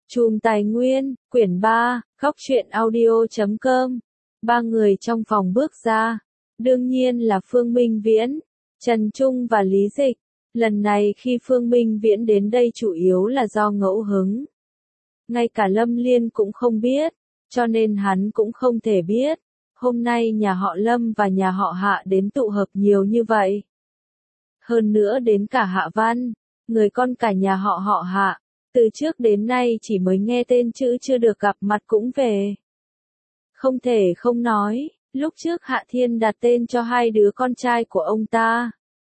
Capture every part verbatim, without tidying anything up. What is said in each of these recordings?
Chùm Tài Nguyên, quyển ba, góc truyện audio chấm com. Ba người trong phòng bước ra. Đương nhiên là Phương Minh Viễn, Trần Trung và Lý Dịch. Lần này khi Phương Minh Viễn đến đây chủ yếu là do ngẫu hứng. Ngay cả Lâm Liên cũng không biết, cho nên hắn cũng không thể biết. Hôm nay nhà họ Lâm và nhà họ Hạ đến tụ hợp nhiều như vậy. Hơn nữa đến cả Hạ Văn, người con cả nhà họ họ Hạ. Từ trước đến nay chỉ mới nghe tên chữ chưa được gặp mặt cũng về. Không thể không nói, lúc trước Hạ Thiên đặt tên cho hai đứa con trai của ông ta.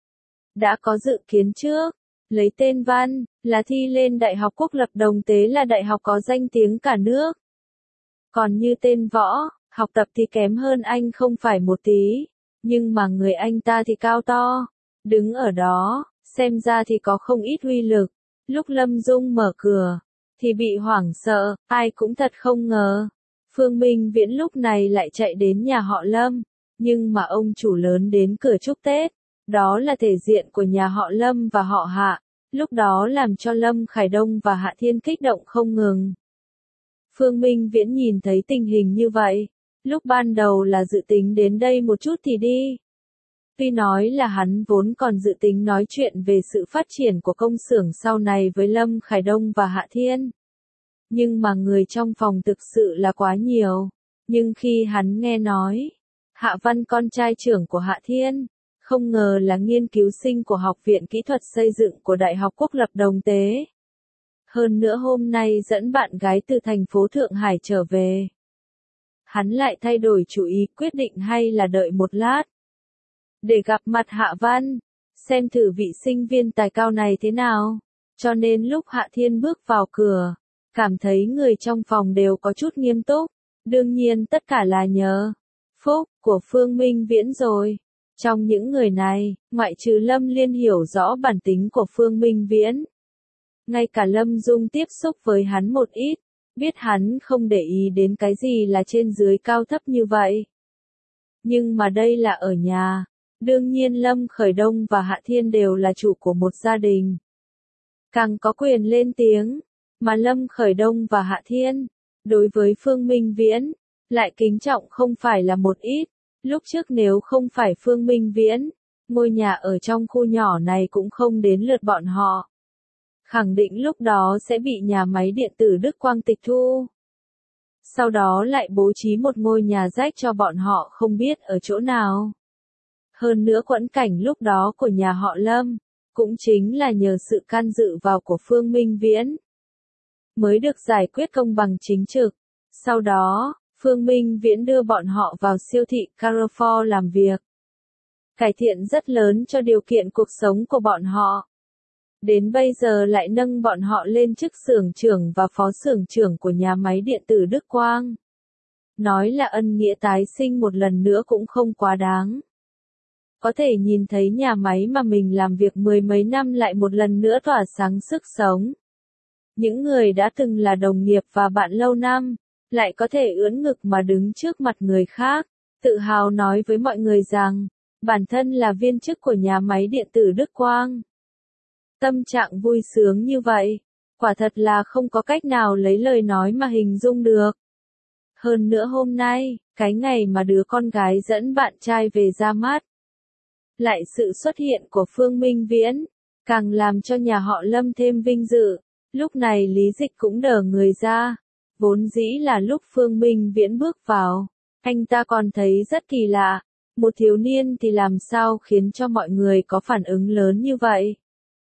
Đã có dự kiến trước, lấy tên Văn, là thi lên Đại học Quốc lập Đồng Tế là đại học có danh tiếng cả nước. Còn như tên Võ, học tập thì kém hơn anh không phải một tí, nhưng mà người anh ta thì cao to, đứng ở đó, xem ra thì có không ít uy lực. Lúc Lâm Dung mở cửa, thì bị hoảng sợ, ai cũng thật không ngờ. Phương Minh Viễn lúc này lại chạy đến nhà họ Lâm, nhưng mà ông chủ lớn đến cửa chúc Tết, đó là thể diện của nhà họ Lâm và họ Hạ, lúc đó làm cho Lâm Khải Đông và Hạ Thiên kích động không ngừng. Phương Minh Viễn nhìn thấy tình hình như vậy, lúc ban đầu là dự tính đến đây một chút thì đi. Tuy nói là hắn vốn còn dự tính nói chuyện về sự phát triển của công xưởng sau này với Lâm Khải Đông và Hạ Thiên. Nhưng mà người trong phòng thực sự là quá nhiều. Nhưng khi hắn nghe nói, Hạ Văn con trai trưởng của Hạ Thiên, không ngờ là nghiên cứu sinh của Học viện Kỹ thuật Xây dựng của Đại học Quốc lập Đồng Tế. Hơn nữa hôm nay dẫn bạn gái từ thành phố Thượng Hải trở về. Hắn lại thay đổi chủ ý quyết định hay là đợi một lát. Để gặp mặt Hạ Văn, xem thử vị sinh viên tài cao này thế nào. Cho nên lúc Hạ Thiên bước vào cửa, cảm thấy người trong phòng đều có chút nghiêm túc. Đương nhiên tất cả là nhờ phúc của Phương Minh Viễn rồi. Trong những người này, ngoại trừ Lâm Liên hiểu rõ bản tính của Phương Minh Viễn. Ngay cả Lâm Dung tiếp xúc với hắn một ít, biết hắn không để ý đến cái gì là trên dưới cao thấp như vậy. Nhưng mà đây là ở nhà. Đương nhiên Lâm Khởi Đông và Hạ Thiên đều là chủ của một gia đình. Càng có quyền lên tiếng, mà Lâm Khởi Đông và Hạ Thiên, đối với Phương Minh Viễn, lại kính trọng không phải là một ít. Lúc trước nếu không phải Phương Minh Viễn, ngôi nhà ở trong khu nhỏ này cũng không đến lượt bọn họ. Khẳng định lúc đó sẽ bị nhà máy điện tử Đức Quang tịch thu. Sau đó lại bố trí một ngôi nhà rách cho bọn họ không biết ở chỗ nào. Hơn nữa quẫn cảnh lúc đó của nhà họ Lâm, cũng chính là nhờ sự can dự vào của Phương Minh Viễn, mới được giải quyết công bằng chính trực. Sau đó, Phương Minh Viễn đưa bọn họ vào siêu thị Carrefour làm việc. Cải thiện rất lớn cho điều kiện cuộc sống của bọn họ. Đến bây giờ lại nâng bọn họ lên chức xưởng trưởng và phó xưởng trưởng của nhà máy điện tử Đức Quang. Nói là ân nghĩa tái sinh một lần nữa cũng không quá đáng. Có thể nhìn thấy nhà máy mà mình làm việc mười mấy năm lại một lần nữa tỏa sáng sức sống. Những người đã từng là đồng nghiệp và bạn lâu năm, lại có thể ưỡn ngực mà đứng trước mặt người khác, tự hào nói với mọi người rằng, bản thân là viên chức của nhà máy điện tử Đức Quang. Tâm trạng vui sướng như vậy, quả thật là không có cách nào lấy lời nói mà hình dung được. Hơn nữa hôm nay, cái ngày mà đứa con gái dẫn bạn trai về ra mắt. Lại sự xuất hiện của Phương Minh Viễn, càng làm cho nhà họ Lâm thêm vinh dự. Lúc này Lý Dịch cũng đờ người ra. Vốn dĩ là lúc Phương Minh Viễn bước vào, anh ta còn thấy rất kỳ lạ. Một thiếu niên thì làm sao khiến cho mọi người có phản ứng lớn như vậy.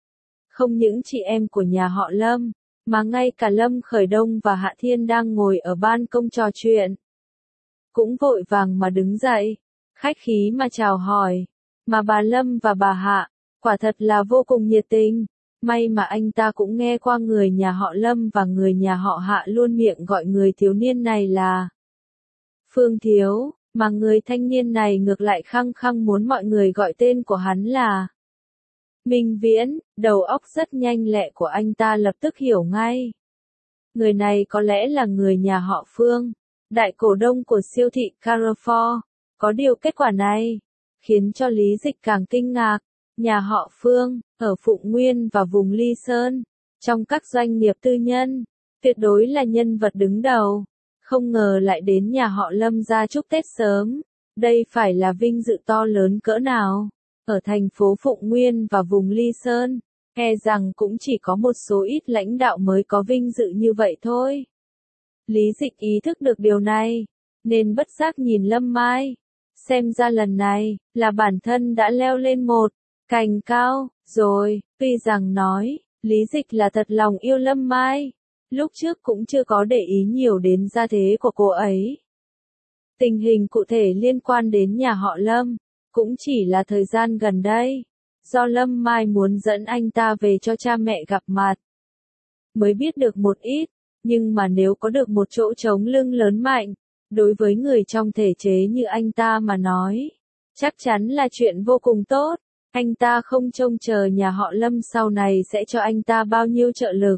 Không những chị em của nhà họ Lâm, mà ngay cả Lâm Khởi Đông và Hạ Thiên đang ngồi ở ban công trò chuyện. Cũng vội vàng mà đứng dậy, khách khí mà chào hỏi. Mà bà Lâm và bà Hạ, quả thật là vô cùng nhiệt tình. May mà anh ta cũng nghe qua người nhà họ Lâm và người nhà họ Hạ luôn miệng gọi người thiếu niên này là Phương Thiếu, mà người thanh niên này ngược lại khăng khăng muốn mọi người gọi tên của hắn là Minh Viễn. Đầu óc rất nhanh lẹ của anh ta lập tức hiểu ngay. Người này có lẽ là người nhà họ Phương, đại cổ đông của siêu thị Carrefour. Có điều kết quả này khiến cho Lý Dịch càng kinh ngạc. Nhà họ Phương, ở Phụng Nguyên và vùng Ly Sơn, trong các doanh nghiệp tư nhân, tuyệt đối là nhân vật đứng đầu. Không ngờ lại đến nhà họ Lâm ra chúc Tết sớm. Đây phải là vinh dự to lớn cỡ nào. Ở thành phố Phụng Nguyên và vùng Ly Sơn, e rằng cũng chỉ có một số ít lãnh đạo mới có vinh dự như vậy thôi. Lý Dịch ý thức được điều này, nên bất giác nhìn Lâm Mai. Xem ra lần này, là bản thân đã leo lên một cành cao, rồi, tuy rằng nói, Lý Dịch là thật lòng yêu Lâm Mai. Lúc trước cũng chưa có để ý nhiều đến gia thế của cô ấy. Tình hình cụ thể liên quan đến nhà họ Lâm, cũng chỉ là thời gian gần đây, do Lâm Mai muốn dẫn anh ta về cho cha mẹ gặp mặt. Mới biết được một ít, nhưng mà nếu có được một chỗ trống lưng lớn mạnh, đối với người trong thể chế như anh ta mà nói, chắc chắn là chuyện vô cùng tốt. Anh ta không trông chờ nhà họ Lâm sau này sẽ cho anh ta bao nhiêu trợ lực,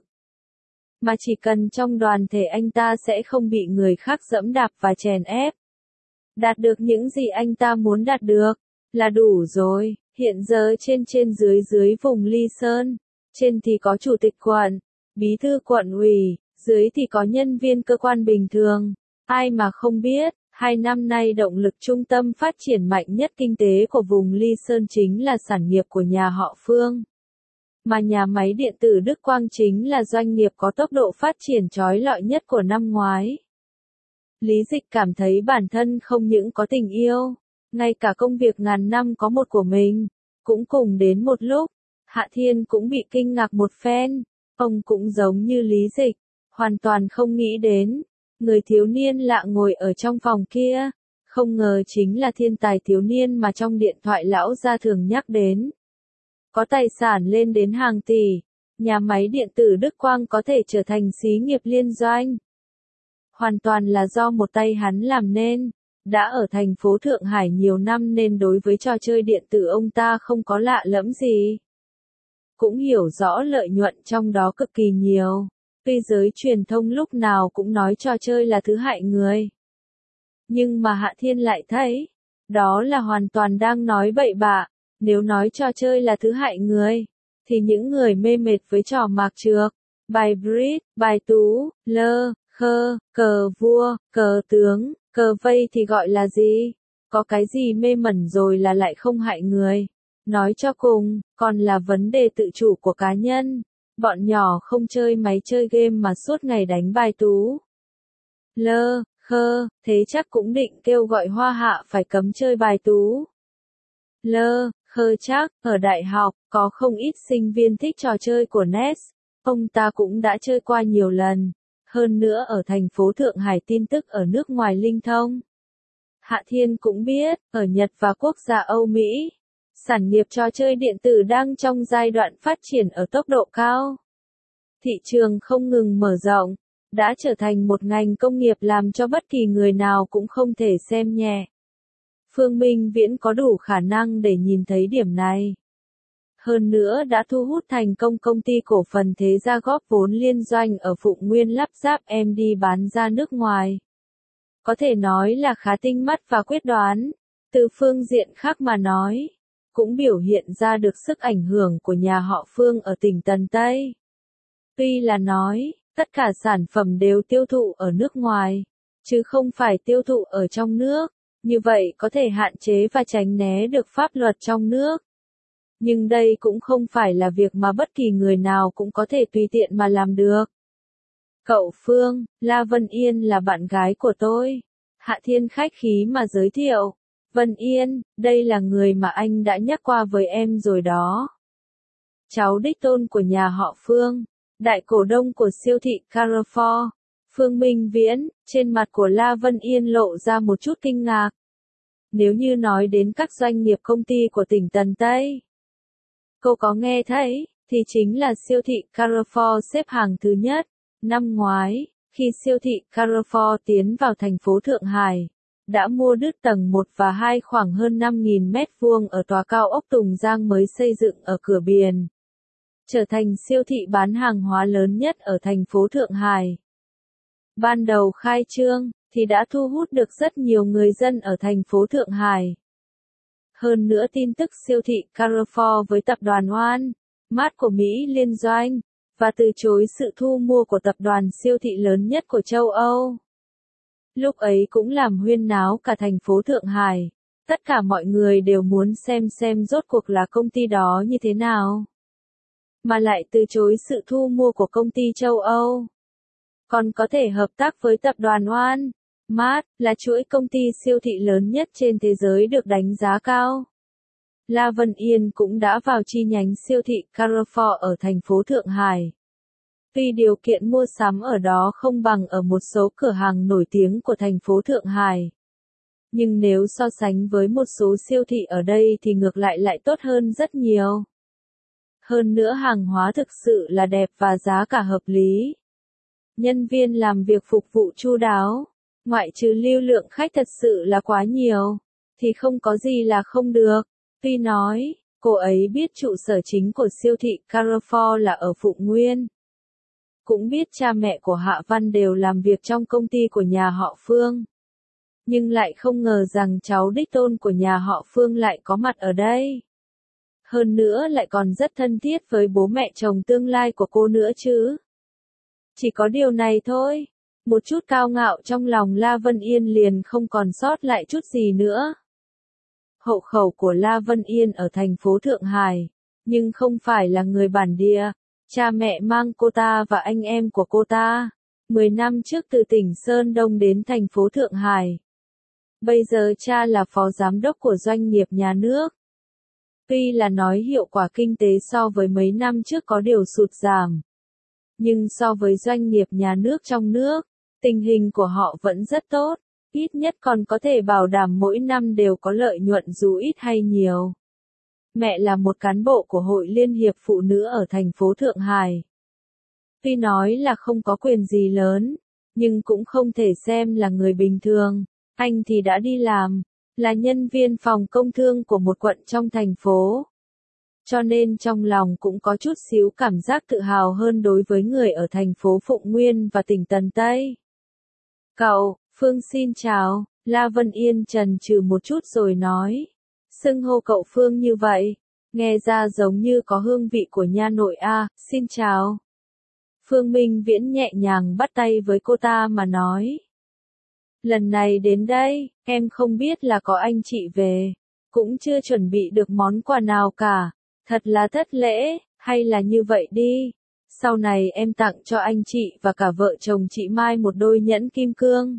mà chỉ cần trong đoàn thể anh ta sẽ không bị người khác giẫm đạp và chèn ép. Đạt được những gì anh ta muốn đạt được, là đủ rồi. Hiện giờ trên trên dưới dưới vùng Ly Sơn, trên thì có chủ tịch quận, bí thư quận ủy, dưới thì có nhân viên cơ quan bình thường. Ai mà không biết, hai năm nay động lực trung tâm phát triển mạnh nhất kinh tế của vùng Ly Sơn chính là sản nghiệp của nhà họ Phương. Mà nhà máy điện tử Đức Quang chính là doanh nghiệp có tốc độ phát triển chói lọi nhất của năm ngoái. Lý Dịch cảm thấy bản thân không những có tình yêu, ngay cả công việc ngàn năm có một của mình, cũng cùng đến một lúc. Hạ Thiên cũng bị kinh ngạc một phen, ông cũng giống như Lý Dịch, hoàn toàn không nghĩ đến, người thiếu niên lạ ngồi ở trong phòng kia, không ngờ chính là thiên tài thiếu niên mà trong điện thoại lão gia thường nhắc đến. Có tài sản lên đến hàng tỷ, nhà máy điện tử Đức Quang có thể trở thành xí nghiệp liên doanh. Hoàn toàn là do một tay hắn làm nên. Đã ở thành phố Thượng Hải nhiều năm nên đối với trò chơi điện tử ông ta không có lạ lẫm gì. Cũng hiểu rõ lợi nhuận trong đó cực kỳ nhiều. Tuy giới truyền thông lúc nào cũng nói trò chơi là thứ hại người. Nhưng mà Hạ Thiên lại thấy, đó là hoàn toàn đang nói bậy bạ. Nếu nói trò chơi là thứ hại người, thì những người mê mệt với trò mạc trược, bài bridge, bài tú, lơ, khơ, cờ vua, cờ tướng, cờ vây thì gọi là gì? Có cái gì mê mẩn rồi là lại không hại người? Nói cho cùng, còn là vấn đề tự chủ của cá nhân. Bọn nhỏ không chơi máy chơi game mà suốt ngày đánh bài tú, lơ, khơ, thế chắc cũng định kêu gọi Hoa Hạ phải cấm chơi bài tú, lơ, khơ chắc. Ở đại học, có không ít sinh viên thích trò chơi của nét e ét. Ông ta cũng đã chơi qua nhiều lần. Hơn nữa ở thành phố Thượng Hải tin tức ở nước ngoài linh thông. Hạ Thiên cũng biết, ở Nhật và quốc gia Âu Mỹ, sản nghiệp trò chơi điện tử đang trong giai đoạn phát triển ở tốc độ cao. Thị trường không ngừng mở rộng, đã trở thành một ngành công nghiệp làm cho bất kỳ người nào cũng không thể xem nhẹ. Phương Minh Viễn có đủ khả năng để nhìn thấy điểm này. Hơn nữa đã thu hút thành công công ty cổ phần Thế Gia góp vốn liên doanh ở Phụng Nguyên lắp ráp em đê bán ra nước ngoài. Có thể nói là khá tinh mắt và quyết đoán. Từ phương diện khác mà nói, cũng biểu hiện ra được sức ảnh hưởng của nhà họ Phương ở tỉnh Tần Tây. Tuy là nói, tất cả sản phẩm đều tiêu thụ ở nước ngoài, chứ không phải tiêu thụ ở trong nước, như vậy có thể hạn chế và tránh né được pháp luật trong nước. Nhưng đây cũng không phải là việc mà bất kỳ người nào cũng có thể tùy tiện mà làm được. Cậu Phương, La Vân Yên là bạn gái của tôi. Hạ Thiên khách khí mà giới thiệu. Vân Yên, đây là người mà anh đã nhắc qua với em rồi đó. Cháu đích tôn của nhà họ Phương, đại cổ đông của siêu thị Carrefour. Phương Minh Viễn, trên mặt của La Vân Yên lộ ra một chút kinh ngạc. Nếu như nói đến các doanh nghiệp công ty của tỉnh Tần Tây, cô có nghe thấy, thì chính là siêu thị Carrefour xếp hàng thứ nhất. Năm ngoái, khi siêu thị Carrefour tiến vào thành phố Thượng Hải, đã mua đứt tầng một và hai khoảng hơn năm nghìn mét vuông ở tòa cao ốc Tùng Giang mới xây dựng ở Cửa Biển, trở thành siêu thị bán hàng hóa lớn nhất ở thành phố Thượng Hải. Ban đầu khai trương, thì đã thu hút được rất nhiều người dân ở thành phố Thượng Hải. Hơn nữa tin tức siêu thị Carrefour với tập đoàn Oan, Mart của Mỹ liên doanh, và từ chối sự thu mua của tập đoàn siêu thị lớn nhất của châu Âu. Lúc ấy cũng làm huyên náo cả thành phố Thượng Hải. Tất cả mọi người đều muốn xem xem rốt cuộc là công ty đó như thế nào. Mà lại từ chối sự thu mua của công ty châu Âu. Còn có thể hợp tác với tập đoàn Walmart, là chuỗi công ty siêu thị lớn nhất trên thế giới được đánh giá cao. La Vân Yên cũng đã vào chi nhánh siêu thị Carrefour ở thành phố Thượng Hải. Tuy điều kiện mua sắm ở đó không bằng ở một số cửa hàng nổi tiếng của thành phố Thượng Hải. Nhưng nếu so sánh với một số siêu thị ở đây thì ngược lại lại tốt hơn rất nhiều. Hơn nữa hàng hóa thực sự là đẹp và giá cả hợp lý. Nhân viên làm việc phục vụ chu đáo, ngoại trừ lưu lượng khách thật sự là quá nhiều, thì không có gì là không được. Tuy nói, cô ấy biết trụ sở chính của siêu thị Carrefour là ở Phụng Nguyên. Cũng biết cha mẹ của Hạ Văn đều làm việc trong công ty của nhà họ Phương. Nhưng lại không ngờ rằng cháu đích tôn của nhà họ Phương lại có mặt ở đây. Hơn nữa lại còn rất thân thiết với bố mẹ chồng tương lai của cô nữa chứ. Chỉ có điều này thôi, một chút cao ngạo trong lòng La Vân Yên liền không còn sót lại chút gì nữa. Hộ khẩu của La Vân Yên ở thành phố Thượng Hải, nhưng không phải là người bản địa. Cha mẹ mang cô ta và anh em của cô ta, mười năm trước từ tỉnh Sơn Đông đến thành phố Thượng Hải. Bây giờ cha là phó giám đốc của doanh nghiệp nhà nước. Tuy là nói hiệu quả kinh tế so với mấy năm trước có điều sụt giảm. Nhưng so với doanh nghiệp nhà nước trong nước, tình hình của họ vẫn rất tốt, ít nhất còn có thể bảo đảm mỗi năm đều có lợi nhuận dù ít hay nhiều. Mẹ là một cán bộ của Hội Liên hiệp Phụ nữ ở thành phố Thượng Hải. Tuy nói là không có quyền gì lớn, nhưng cũng không thể xem là người bình thường. Anh thì đã đi làm, là nhân viên phòng công thương của một quận trong thành phố. Cho nên trong lòng cũng có chút xíu cảm giác tự hào hơn đối với người ở thành phố Phụng Nguyên và tỉnh Tần Tây. Cậu, Phương xin chào, La Vân Yên chần chừ một chút rồi nói. Xưng hô cậu Phương như vậy, nghe ra giống như có hương vị của nha nội a, xin chào. Phương Minh Viễn nhẹ nhàng bắt tay với cô ta mà nói. Lần này đến đây, em không biết là có anh chị về, cũng chưa chuẩn bị được món quà nào cả, thật là thất lễ, hay là như vậy đi. Sau này em tặng cho anh chị và cả vợ chồng chị Mai một đôi nhẫn kim cương.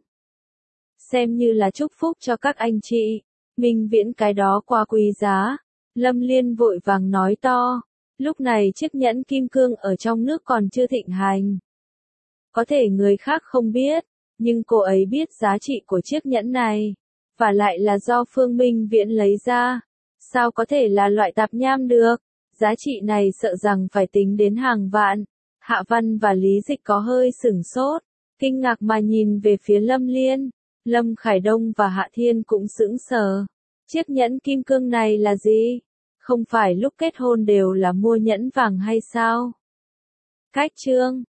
Xem như là chúc phúc cho các anh chị. Minh Viễn cái đó quá quý giá. Lâm Liên vội vàng nói to. Lúc này chiếc nhẫn kim cương ở trong nước còn chưa thịnh hành. Có thể người khác không biết, nhưng cô ấy biết giá trị của chiếc nhẫn này. Và lại là do Phương Minh Viễn lấy ra. Sao có thể là loại tạp nham được? Giá trị này sợ rằng phải tính đến hàng vạn. Hạ Văn và Lý Dịch có hơi sửng sốt, kinh ngạc mà nhìn về phía Lâm Liên. Lâm Khải Đông và Hạ Thiên cũng sững sờ. Chiếc nhẫn kim cương này là gì? Không phải lúc kết hôn đều là mua nhẫn vàng hay sao? Cách chương